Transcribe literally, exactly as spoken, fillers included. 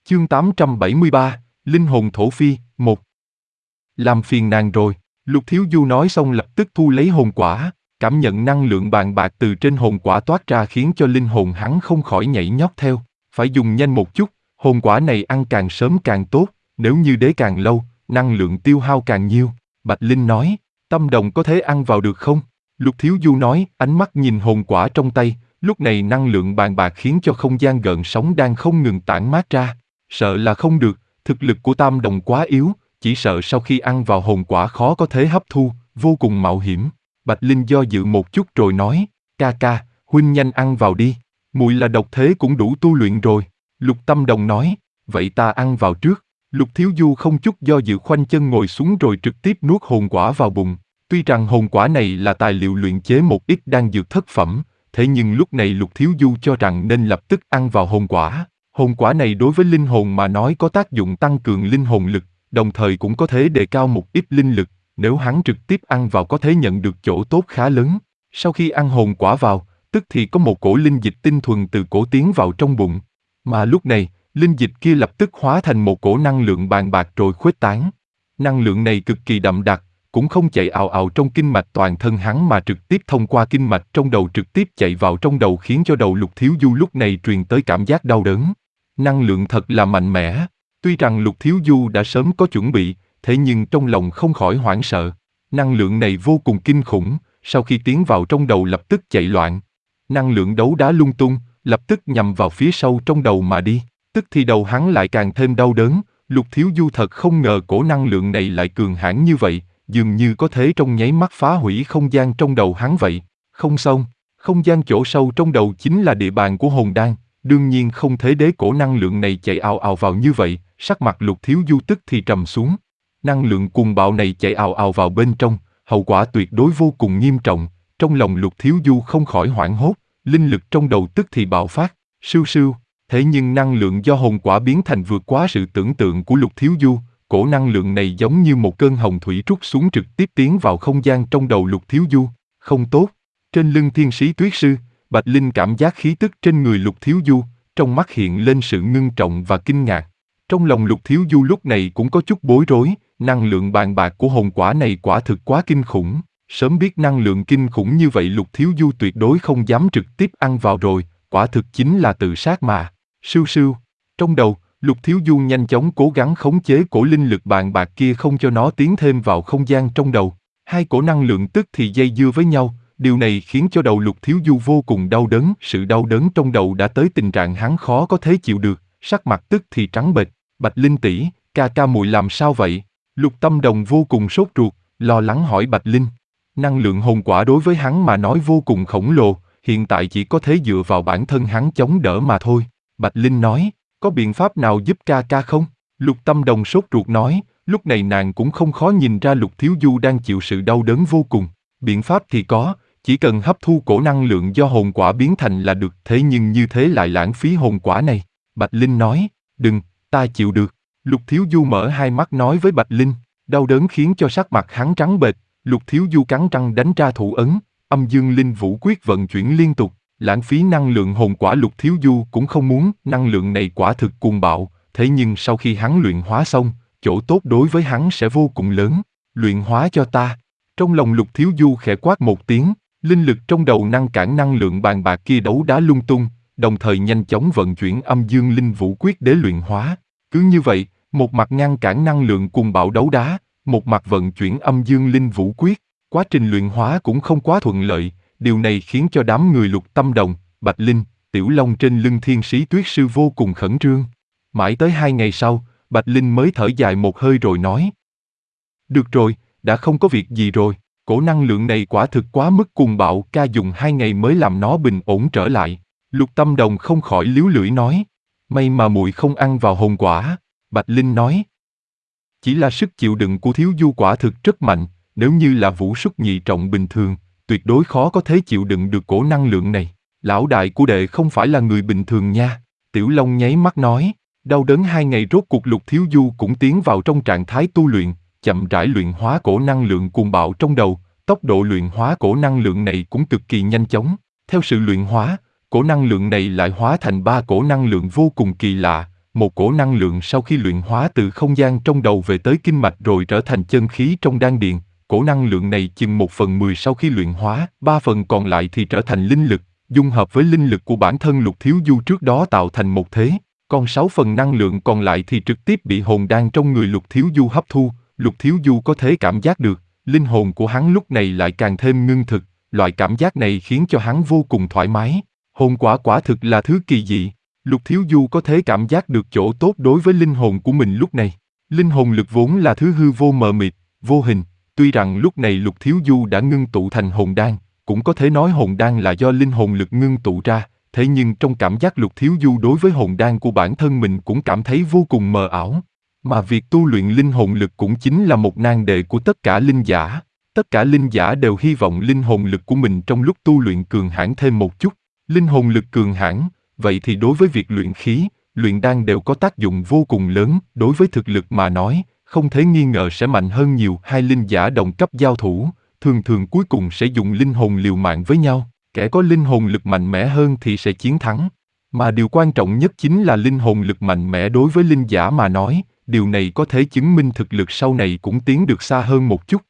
Chương tám trăm bảy mươi ba, Linh hồn thổ phi, một. Làm phiền nàng rồi, Lục Thiếu Du nói xong lập tức thu lấy hồn quả, cảm nhận năng lượng bàn bạc từ trên hồn quả toát ra khiến cho linh hồn hắn không khỏi nhảy nhót theo, phải dùng nhanh một chút, hồn quả này ăn càng sớm càng tốt, nếu như đế càng lâu, năng lượng tiêu hao càng nhiều. Bạch Linh nói, Tâm Đồng có thể ăn vào được không? Lục Thiếu Du nói, ánh mắt nhìn hồn quả trong tay, lúc này năng lượng bàn bạc khiến cho không gian gợn sóng đang không ngừng tản mát ra. Sợ là không được, thực lực của Tam Đồng quá yếu, chỉ sợ sau khi ăn vào hồn quả khó có thể hấp thu, vô cùng mạo hiểm. Bạch Linh do dự một chút rồi nói, ca ca, huynh nhanh ăn vào đi, muội là độc thế cũng đủ tu luyện rồi. Lục Tâm Đồng nói, vậy ta ăn vào trước. Lục Thiếu Du không chút do dự khoanh chân ngồi xuống rồi trực tiếp nuốt hồn quả vào bụng. Tuy rằng hồn quả này là tài liệu luyện chế một ít đan dược thất phẩm, thế nhưng lúc này Lục Thiếu Du cho rằng nên lập tức ăn vào hồn quả. Hồn quả này đối với linh hồn mà nói có tác dụng tăng cường linh hồn lực, đồng thời cũng có thể đề cao một ít linh lực, nếu hắn trực tiếp ăn vào có thể nhận được chỗ tốt khá lớn. Sau khi ăn hồn quả vào, tức thì có một cổ linh dịch tinh thuần từ cổ tiến vào trong bụng. Mà lúc này, linh dịch kia lập tức hóa thành một cổ năng lượng bàn bạc rồi khuếch tán. Năng lượng này cực kỳ đậm đặc, cũng không chạy ào ào trong kinh mạch toàn thân hắn mà trực tiếp thông qua kinh mạch trong đầu trực tiếp chạy vào trong đầu khiến cho đầu Lục Thiếu Du lúc này truyền tới cảm giác đau đớn. Năng lượng thật là mạnh mẽ. Tuy rằng Lục Thiếu Du đã sớm có chuẩn bị, thế nhưng trong lòng không khỏi hoảng sợ. Năng lượng này vô cùng kinh khủng, sau khi tiến vào trong đầu lập tức chạy loạn. Năng lượng đấu đá lung tung, lập tức nhằm vào phía sâu trong đầu mà đi. Tức thì đầu hắn lại càng thêm đau đớn. Lục Thiếu Du thật không ngờ cổ năng lượng này lại cường hãn như vậy, dường như có thể trong nháy mắt phá hủy không gian trong đầu hắn vậy. Không xong, không gian chỗ sâu trong đầu chính là địa bàn của hồn đan, đương nhiên không thể để cổ năng lượng này chạy ào ào vào như vậy. Sắc mặt Lục Thiếu Du tức thì trầm xuống. Năng lượng cuồng bạo này chạy ào ào vào bên trong, hậu quả tuyệt đối vô cùng nghiêm trọng. Trong lòng Lục Thiếu Du không khỏi hoảng hốt, linh lực trong đầu tức thì bạo phát, sưu sưu. Thế nhưng năng lượng do hồn quả biến thành vượt quá sự tưởng tượng của Lục Thiếu Du, cổ năng lượng này giống như một cơn hồng thủy trút xuống trực tiếp tiến vào không gian trong đầu Lục Thiếu Du. Không tốt. Trên lưng Thiên Sĩ Tuyết Sư, Bạch Linh cảm giác khí tức trên người Lục Thiếu Du, trong mắt hiện lên sự ngưng trọng và kinh ngạc. Trong lòng Lục Thiếu Du lúc này cũng có chút bối rối, năng lượng bàn bạc của hồn quả này quả thực quá kinh khủng. Sớm biết năng lượng kinh khủng như vậy Lục Thiếu Du tuyệt đối không dám trực tiếp ăn vào rồi, quả thực chính là tự sát mà. Sưu sưu. Trong đầu, Lục Thiếu Du nhanh chóng cố gắng khống chế cổ linh lực bàn bạc kia không cho nó tiến thêm vào không gian trong đầu. Hai cổ năng lượng tức thì dây dưa với nhau, điều này khiến cho đầu Lục Thiếu Du vô cùng đau đớn. Sự đau đớn trong đầu đã tới tình trạng hắn khó có thể chịu được, sắc mặt tức thì trắng bệch. Bạch Linh tỷ, ca ca muội làm sao vậy? Lục Tâm Đồng vô cùng sốt ruột, lo lắng hỏi Bạch Linh. Năng lượng hồn quả đối với hắn mà nói vô cùng khổng lồ, hiện tại chỉ có thể dựa vào bản thân hắn chống đỡ mà thôi. Bạch Linh nói, có biện pháp nào giúp ca ca không? Lục Tâm Đồng sốt ruột nói, lúc này nàng cũng không khó nhìn ra Lục Thiếu Du đang chịu sự đau đớn vô cùng. Biện pháp thì có, chỉ cần hấp thu cổ năng lượng do hồn quả biến thành là được, thế nhưng như thế lại lãng phí hồn quả này. Bạch Linh nói, đừng, ta chịu được. Lục Thiếu Du mở hai mắt nói với Bạch Linh, đau đớn khiến cho sắc mặt hắn trắng bệch. Lục Thiếu Du cắn răng đánh ra thủ ấn, âm dương linh vũ quyết vận chuyển liên tục, lãng phí năng lượng hồn quả Lục Thiếu Du cũng không muốn. Năng lượng này quả thực cuồng bạo, thế nhưng sau khi hắn luyện hóa xong, chỗ tốt đối với hắn sẽ vô cùng lớn. Luyện hóa cho ta. Trong lòng Lục Thiếu Du khẽ quát một tiếng, linh lực trong đầu ngăn cản năng lượng bàn bạc kia đấu đá lung tung, đồng thời nhanh chóng vận chuyển âm dương linh vũ quyết để luyện hóa. Cứ như vậy, một mặt ngăn cản năng lượng cuồng bạo đấu đá, một mặt vận chuyển âm dương linh vũ quyết. Quá trình luyện hóa cũng không quá thuận lợi, điều này khiến cho đám người Lục Tâm Đồng, Bạch Linh, Tiểu Long trên lưng Thiên Sĩ Tuyết Sư vô cùng khẩn trương. Mãi tới hai ngày sau, Bạch Linh mới thở dài một hơi rồi nói. Được rồi, đã không có việc gì rồi, cổ năng lượng này quả thực quá mức cuồng bạo, ca dùng hai ngày mới làm nó bình ổn trở lại. Lục Tâm Đồng không khỏi líu lưỡi nói. May mà muội không ăn vào hồn quả. Bạch Linh nói. Chỉ là sức chịu đựng của Thiếu Du quả thực rất mạnh, nếu như là vũ xuất nhị trọng bình thường, tuyệt đối khó có thể chịu đựng được cổ năng lượng này. Lão đại của đệ không phải là người bình thường nha. Tiểu Long nháy mắt nói. Đau đớn hai ngày rốt cuộc Lục Thiếu Du cũng tiến vào trong trạng thái tu luyện, chậm rãi luyện hóa cổ năng lượng cuồng bạo trong đầu. Tốc độ luyện hóa cổ năng lượng này cũng cực kỳ nhanh chóng. Theo sự luyện hóa, cổ năng lượng này lại hóa thành ba cổ năng lượng vô cùng kỳ lạ. một cổ năng lượng sau khi luyện hóa từ không gian trong đầu về tới kinh mạch rồi trở thành chân khí trong đan điền. Cổ năng lượng này chừng một phần mười sau khi luyện hóa, ba phần còn lại thì trở thành linh lực, dung hợp với linh lực của bản thân Lục Thiếu Du trước đó tạo thành một thế. Còn sáu phần năng lượng còn lại thì trực tiếp bị hồn đan trong người Lục Thiếu Du hấp thu. Lục Thiếu Du có thể cảm giác được, linh hồn của hắn lúc này lại càng thêm ngưng thực, loại cảm giác này khiến cho hắn vô cùng thoải mái. Hồn quả quả thực là thứ kỳ dị. Lục Thiếu Du có thể cảm giác được chỗ tốt đối với linh hồn của mình lúc này. Linh hồn lực vốn là thứ hư vô mờ mịt, vô hình. Tuy rằng lúc này Lục Thiếu Du đã ngưng tụ thành hồn đan, cũng có thể nói hồn đan là do linh hồn lực ngưng tụ ra, thế nhưng trong cảm giác Lục Thiếu Du đối với hồn đan của bản thân mình cũng cảm thấy vô cùng mờ ảo. Mà việc tu luyện linh hồn lực cũng chính là một nan đề của tất cả linh giả. Tất cả linh giả đều hy vọng linh hồn lực của mình trong lúc tu luyện cường hãn thêm một chút. Linh hồn lực cường hãn, vậy thì đối với việc luyện khí, luyện đan đều có tác dụng vô cùng lớn. Đối với thực lực mà nói, không thể nghi ngờ sẽ mạnh hơn nhiều. Hai linh giả đồng cấp giao thủ, thường thường cuối cùng sẽ dùng linh hồn liều mạng với nhau. Kẻ có linh hồn lực mạnh mẽ hơn thì sẽ chiến thắng. Mà điều quan trọng nhất chính là linh hồn lực mạnh mẽ đối với linh giả mà nói, điều này có thể chứng minh thực lực sau này cũng tiến được xa hơn một chút.